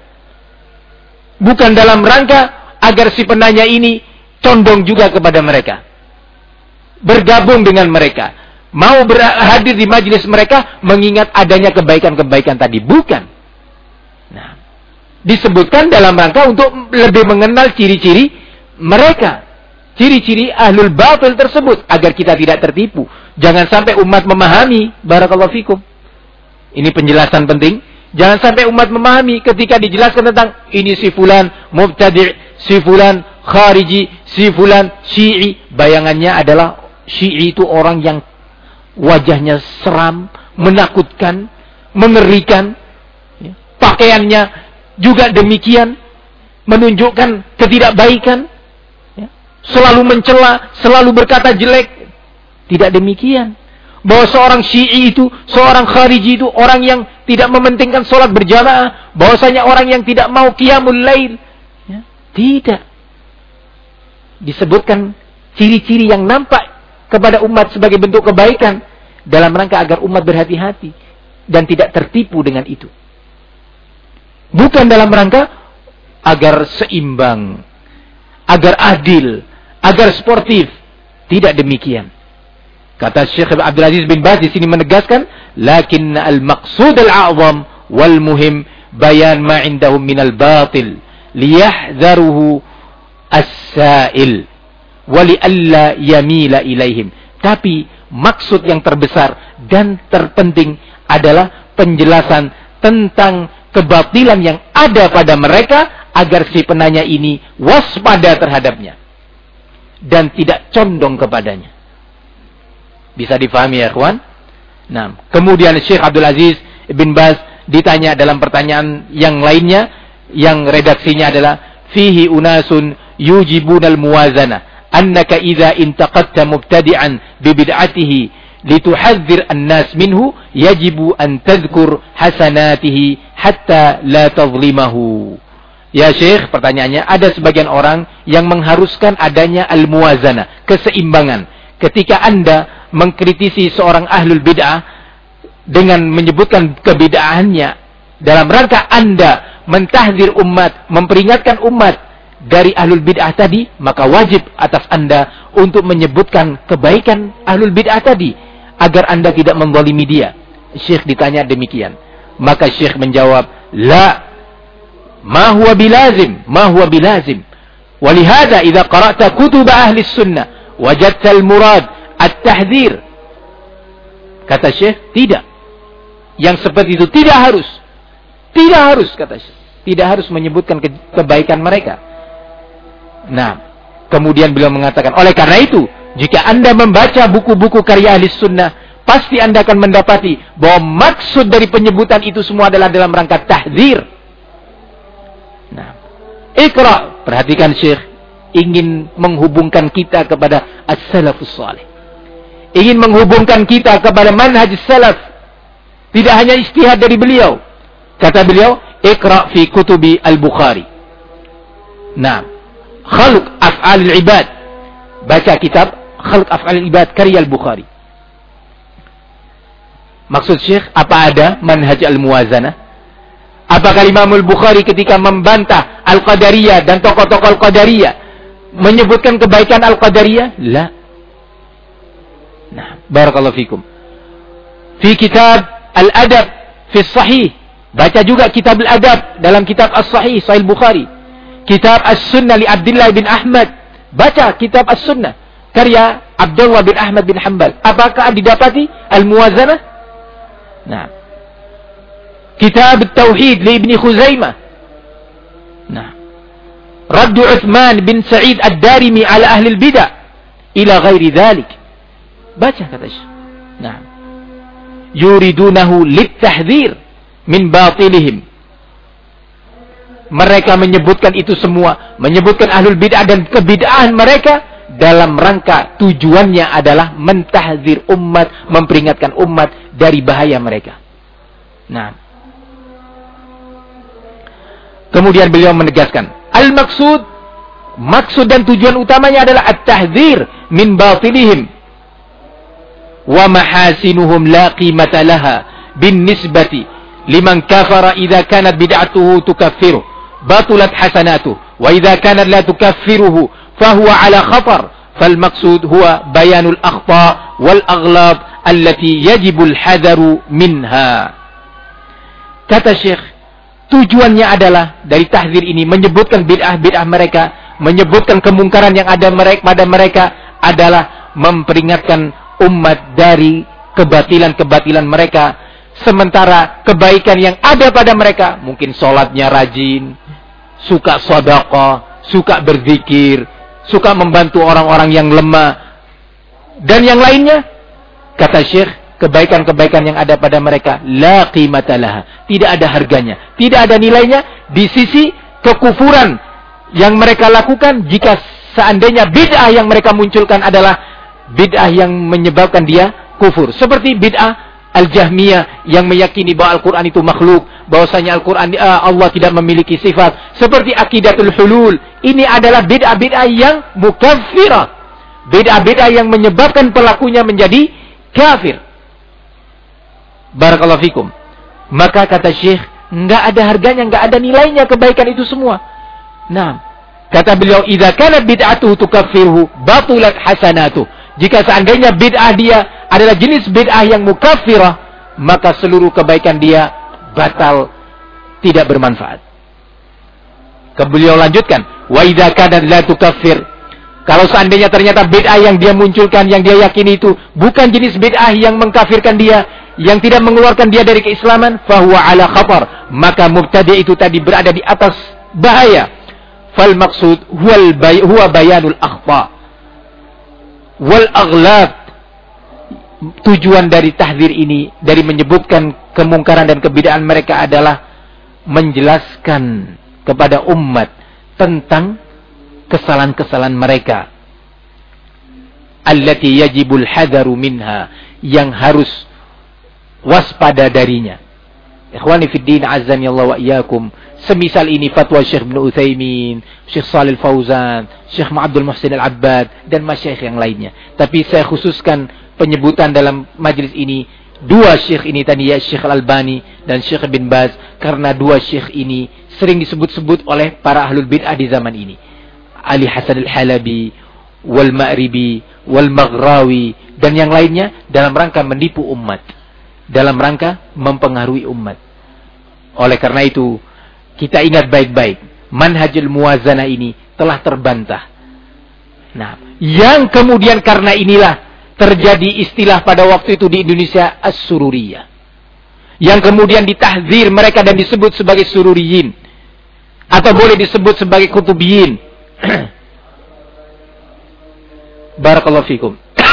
Bukan dalam rangka agar si penanya ini condong juga kepada mereka, bergabung dengan mereka, mau berhadir di majelis mereka mengingat adanya kebaikan-kebaikan tadi. Bukan. Nah, disebutkan dalam rangka untuk lebih mengenal ciri-ciri mereka, ciri-ciri ahlul batil tersebut, agar kita tidak tertipu. Jangan sampai umat memahami, barakallahu fikum, ini penjelasan penting. Jangan sampai umat memahami ketika dijelaskan tentang ini si fulan mubtadi', si fulan khariji, si fulan syi'i, bayangannya adalah syi'i itu orang yang wajahnya seram, menakutkan, mengerikan. Pakaiannya juga demikian, menunjukkan ketidakbaikan. Selalu mencela, selalu berkata jelek. Tidak demikian. Bahwa seorang syi'i itu, seorang khariji itu orang yang tidak mementingkan sholat berjamaah. Bahwasanya orang yang tidak mau qiyamul lail. Tidak. Disebutkan ciri-ciri yang nampak kepada umat sebagai bentuk kebaikan dalam rangka agar umat berhati-hati dan tidak tertipu dengan itu. Bukan dalam rangka agar seimbang, agar adil, agar sportif. Tidak demikian. Kata Syekh Abdul Aziz bin Baz di sini menegaskan, lakin al-maqsud al-a'zam wal muhim bayan ma 'indahum minal batil liyahdharuhu as-sa'il wali alla yamila ilaihim. Tapi maksud yang terbesar dan terpenting adalah penjelasan tentang kebatilan yang ada pada mereka agar si penanya ini waspada terhadapnya dan tidak condong kepadanya. Bisa difahami ya kawan? Nah, kemudian Syekh Abdul Aziz bin Baz ditanya dalam pertanyaan yang lainnya yang redaksinya adalah fihi unasun yujibunal muwazana annaka idza intaqadta mubtadi'an bi bid'atihi lituhadzir an-nas minhu yajibu an tadhkur hasanatihi hatta la tadhlimahu. Ya Syekh, pertanyaannya, ada sebagian orang yang mengharuskan adanya al-muwazana, keseimbangan. Ketika Anda mengkritisi seorang ahlul bid'ah dengan menyebutkan kebid'ahannya dalam rangka Anda mentahdzir umat, memperingatkan umat dari ahlul bid'ah tadi, maka wajib atas Anda untuk menyebutkan kebaikan ahlul bid'ah tadi agar Anda tidak menzalimi dia. Syekh ditanya demikian. Maka Syekh menjawab, la, ma huwa bilazim, ma huwa bilazim. Walihada idza qara'ta kutub ahli sunnah wajadta al-murad at-tahdzir. Kata Syekh, tidak. Yang seperti itu tidak harus. Tidak harus, kata Syekh. Tidak harus menyebutkan ke kebaikan mereka. Nah, kemudian beliau mengatakan, oleh karena itu, jika Anda membaca buku-buku karya ahli sunnah, pasti Anda akan mendapati bahwa maksud dari penyebutan itu semua adalah dalam rangka tahdzir. Nah, Iqra, perhatikan Syekh, ingin menghubungkan kita kepada as-salafus salih. Ingin menghubungkan kita kepada manhaj salaf. Tidak hanya ijtihad dari beliau. Kata beliau, Iqra fi kutubi al-Bukhari. Nah, Khalq Af'alil Ibad. Baca kitab Khalq Af'alil Ibad karya al-Bukhari. Maksud Syekh, apa ada manhaj al-muwazanah? Apakah Imam al-Bukhari ketika membantah al-Qadariyah dan tokoh-tokoh al-Qadariyah menyebutkan kebaikan al-Qadariyah? La. Nah, barakallahu fikum. Fi kitab al-adab fi sahih. Baca juga kitab al-adab dalam kitab as-sahih, Sahih Bukhari. Kitab as-sunnah li Abdullah bin Ahmad. Baca kitab as-sunnah karya Abdullah bin Ahmad bin Hanbal. Apakah didapati al-muwazanah? Nah. Kitab at-tauhid li Ibni Khuzaimah. Nah. Raddu Uthman bin Sa'id ad-Darimi ala ahli al-bidah ila ghairi dhalik. Baca kata Syekh. Nah. Yuridunahu lit-tahdhir min batilihim. Mereka menyebutkan itu semua, menyebutkan ahlul bid'ah dan kebid'ahan mereka dalam rangka tujuannya adalah mentahdzir umat, memperingatkan umat dari bahaya mereka. Nah. Kemudian beliau menegaskan, al-maksud, maksud dan tujuan utamanya adalah at-tahdzir min batilihim wa mahasinuhum la qimata laha bin nisbati liman kafara idza kanat bid'atuhu tukaffiru batulat hasanatuh wa idza kanat la tukaffiruhu fahuwa ala khatar fal maqsud huwa bayanul akhta wal aghlab allati yajibu al hadaru minha. Kata Syekh, tujuannya adalah dari tahdzir ini menyebutkan bid'ah-bid'ah mereka, menyebutkan kemungkaran yang ada mereka pada mereka adalah memperingatkan umat dari kebatilan-kebatilan mereka. Sementara kebaikan yang ada pada mereka, mungkin sholatnya rajin, suka sedekah, suka berzikir, suka membantu orang-orang yang lemah, dan yang lainnya, kata Syekh, kebaikan-kebaikan yang ada pada mereka, la qimata laha, tidak ada harganya, tidak ada nilainya di sisi kekufuran yang mereka lakukan jika seandainya bid'ah yang mereka munculkan adalah bid'ah yang menyebabkan dia kufur. Seperti bid'ah Al-Jahmiyah yang meyakini bahwa Al-Quran itu makhluk, bahwasanya Al-Quran uh, Allah tidak memiliki sifat. Seperti akidatul hulul. Ini adalah bid'ah-bid'ah yang mukaffirah. Bid'ah-bid'ah yang menyebabkan pelakunya menjadi kafir. Barakallahu fikum. Maka kata Syekh, enggak ada harganya, enggak ada nilainya kebaikan itu semua. Nah, kata beliau, idza kanat bid'atuhu tukaffiruhu batulat hasanatuh. Jika seandainya bid'ah dia adalah jenis bid'ah yang mukaffirah, maka seluruh kebaikan dia batal, tidak bermanfaat. Beliau lanjutkan, wa idza kanat la tukaffir. Kalau seandainya ternyata bid'ah yang dia munculkan, yang dia yakini itu bukan jenis bid'ah yang mengkafirkan dia, yang tidak mengeluarkan dia dari keislaman, fahuwa ala khatar, maka mubtadi' itu tadi berada di atas bahaya. Fal maksud huwal bay, huwa bayanul akhta wal aghlab. Tujuan dari tahdzir ini, dari menyebutkan kemungkaran dan kebid'ahan mereka adalah menjelaskan kepada umat tentang kesalahan-kesalahan mereka, allati yajibul hadaru minha, yang harus waspada darinya. Ikhwani fid din, azzani Allah wa iyyakum. Semisal ini fatwa Syekh Ibnu Utsaimin, Syekh Shalih Fauzan, Syekh Abdul Muhsin Al-Abbad dan masyayikh yang lainnya. Tapi saya khususkan penyebutan dalam majelis ini dua syekh ini tadi, ya, Syekh Al-Albani dan Syekh Bin Baz, karena dua syekh ini sering disebut-sebut oleh para ahlul bid'ah di zaman ini. Ali Hasan Al-Halabi, wal Ma'ribi, wal Maghrawi dan yang lainnya dalam rangka menipu umat, dalam rangka mempengaruhi umat. Oleh karena itu, kita ingat baik-baik, manhajul muwazanah ini telah terbantah. Nah, yang kemudian karena inilah terjadi istilah pada waktu itu di Indonesia as-sururiyah. yang kemudian ditahzir mereka dan disebut sebagai sururiyin, atau boleh disebut sebagai kutubiyin. Barakallahu fikum.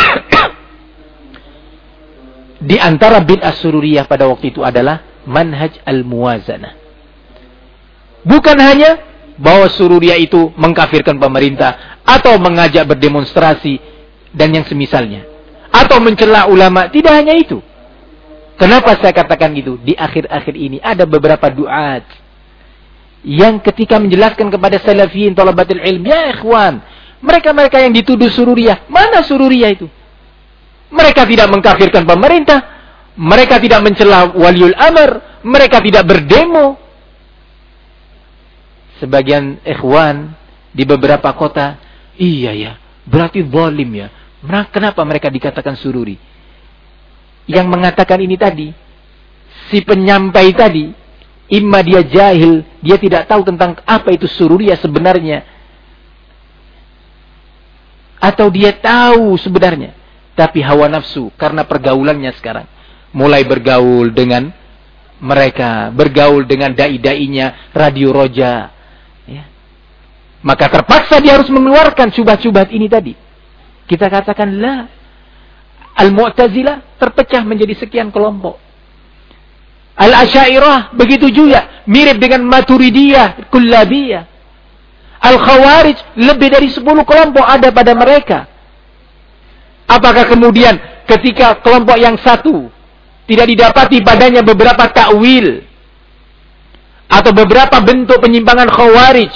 Di antara bid'ah sururiyah pada waktu itu adalah manhaj al-muwazanah. Bukan hanya bahwa sururiyah itu mengkafirkan pemerintah atau mengajak berdemonstrasi dan yang semisalnya, atau mencela ulama. Tidak hanya itu. Kenapa saya katakan itu? Di akhir-akhir ini ada beberapa duat yang ketika menjelaskan kepada salafiyin thalabatul ilm, ya ikhwan, mereka-mereka yang dituduh sururiyah, mana sururiyah itu? Mereka tidak mengkafirkan pemerintah, mereka tidak mencela waliul amr, mereka tidak berdemo. Sebagian ikhwan di beberapa kota, iya ya, berarti zalim ya. Kenapa mereka dikatakan sururi? Yang mengatakan ini tadi, si penyampai tadi, imma dia jahil, dia tidak tahu tentang apa itu sururiyah sebenarnya, atau dia tahu sebenarnya, tapi hawa nafsu karena pergaulannya sekarang, mulai bergaul dengan mereka, bergaul dengan dai-dainya, radio roja, ya. Maka terpaksa dia harus mengeluarkan syubhat-syubhat ini tadi. Kita katakan la, Al-Mu'tazilah terpecah menjadi sekian kelompok. Al-Asy'ariyah begitu juga, mirip dengan Maturidiyah, Kullabiyah. Al-Khawarij lebih dari sepuluh kelompok ada pada mereka. Apakah kemudian ketika kelompok yang satu tidak didapati padanya beberapa takwil atau beberapa bentuk penyimpangan Khawarij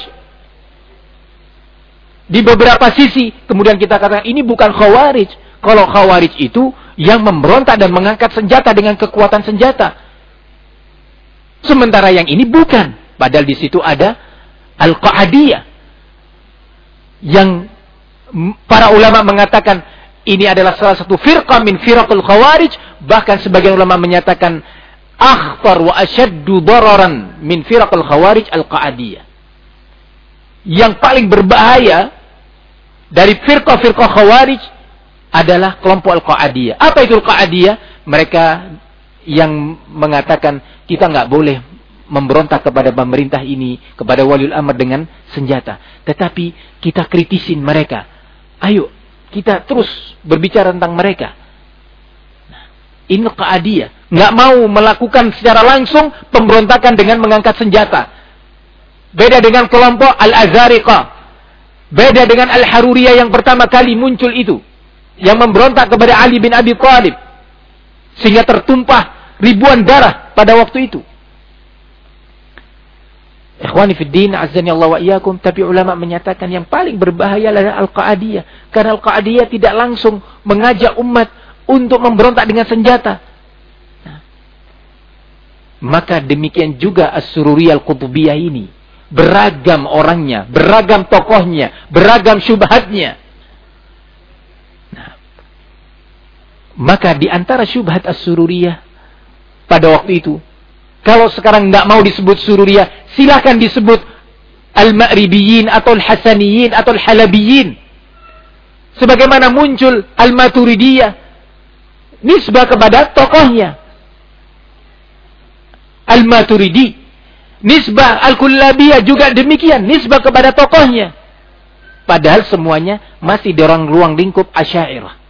di beberapa sisi, kemudian kita katakan ini bukan Khawarij? Kalau Khawarij itu yang memberontak dan mengangkat senjata dengan kekuatan senjata. Sementara yang ini bukan. Padahal di situ ada Al-Qa'adiyah. Yang para ulama mengatakan ini adalah salah satu firqah min firaqul Khawarij. Bahkan sebagian ulama menyatakan akhtar wa asyaddu dararan min firaqul Khawarij Al-Qa'adiyah. Yang paling berbahaya dari firqah-firqah Khawarij adalah kelompok Al-Qa'adiyah. Apa itu Al-Qa'adiyah? Mereka yang mengatakan kita nggak boleh memberontak kepada pemerintah ini, kepada waliul amr dengan senjata. Tetapi kita kritisin mereka. Ayo, kita terus berbicara tentang mereka. Nah, ini Al-Qa'adiyah. Nggak mau melakukan secara langsung pemberontakan dengan mengangkat senjata. Beda dengan kelompok Al-Azariqah. Beda dengan Al-Haruriyah yang pertama kali muncul itu, yang memberontak kepada Ali bin Abi Thalib sehingga tertumpah ribuan darah pada waktu itu. Ikhwani fid din, azani Allah wa iyyakum. Tapi ulama menyatakan yang paling berbahaya adalah Al-Qa'adiyah, karena Al-Qa'adiyah tidak langsung mengajak umat untuk memberontak dengan senjata. Nah, maka demikian juga As-Sururiyah Al-Qutubiyah ini, beragam orangnya, beragam tokohnya, beragam syubhatnya. Maka di antara syubhat as-sururiyah pada waktu itu, kalau sekarang nggak mau disebut sururiyah, silahkan disebut al-ma'ribiyin atau al-hasaniyin atau al-halabiyin. Sebagaimana muncul al-maturidiyah, nisbah kepada tokohnya. Al-maturidi, nisbah al-kullabiyah juga demikian, nisbah kepada tokohnya. Padahal semuanya masih di ruang lingkup Asy'ariyah.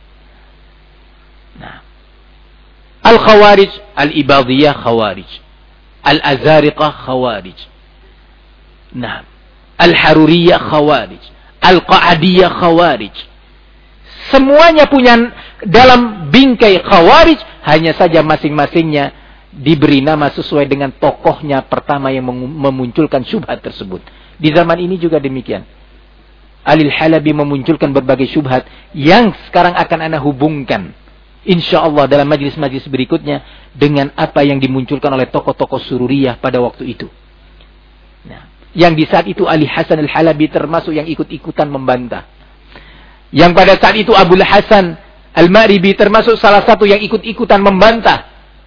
Al-Khawarij, Al-Ibadiyah Khawarij, Al-Azariqah Khawarij, nah, Al-Haruriyah Khawarij, Al-Qa'adiyah Khawarij. Semuanya punya dalam bingkai Khawarij, hanya saja masing-masingnya diberi nama sesuai dengan tokohnya pertama yang memunculkan syubhat tersebut. Di zaman ini juga demikian. Alil Halabi memunculkan berbagai syubhat yang sekarang akan ana hubungkan InsyaAllah dalam majlis-majlis berikutnya dengan apa yang dimunculkan oleh tokoh-tokoh sururiyah pada waktu itu. Nah, yang di saat itu Ali Hasan Al-Halabi termasuk yang ikut-ikutan membantah. Yang pada saat itu Abul Hasan Al-Ma'ribi termasuk salah satu yang ikut-ikutan membantah.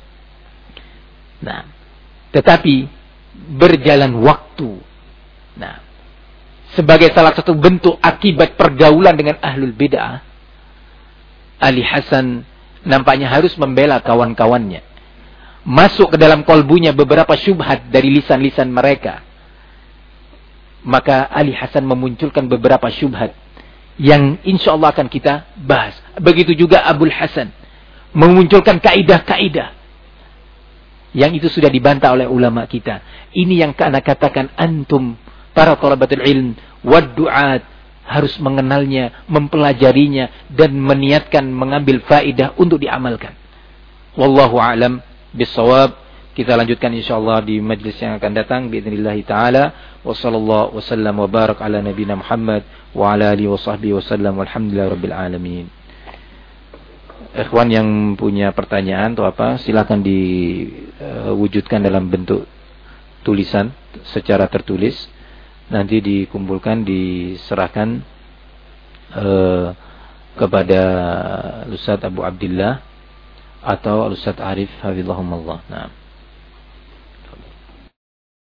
Nah, tetapi berjalan waktu. Nah, sebagai salah satu bentuk akibat pergaulan dengan ahlul bid'ah, Ali Hasan nampaknya harus membela kawan-kawannya. masuk ke dalam kolbunya beberapa syubhat dari lisan-lisan mereka. Maka Ali Hasan memunculkan beberapa syubhat yang insya Allah akan kita bahas. Begitu juga Abul Hasan memunculkan kaidah-kaidah yang itu sudah dibantah oleh ulama kita. Ini yang ana katakan, antum para thalabatul ilm wad du'at harus mengenalnya, mempelajarinya, dan meniatkan mengambil faidah untuk diamalkan. Wallahu a'lam bissawab. Kita lanjutkan insyaallah di majlis yang akan datang biidznillah taala. Wa sallallahu wasallam wa barak ala nabiyina Muhammad wa ala alihi wa sahbihi wasallam walhamdulillahi rabbil alamin. Ikhwan yang punya pertanyaan atau apa, silakan diwujudkan dalam bentuk tulisan secara tertulis. Nanti dikumpulkan, diserahkan uh, kepada Ustaz Abu Abdillah atau Ustaz Arif hafizahumullah. Nah.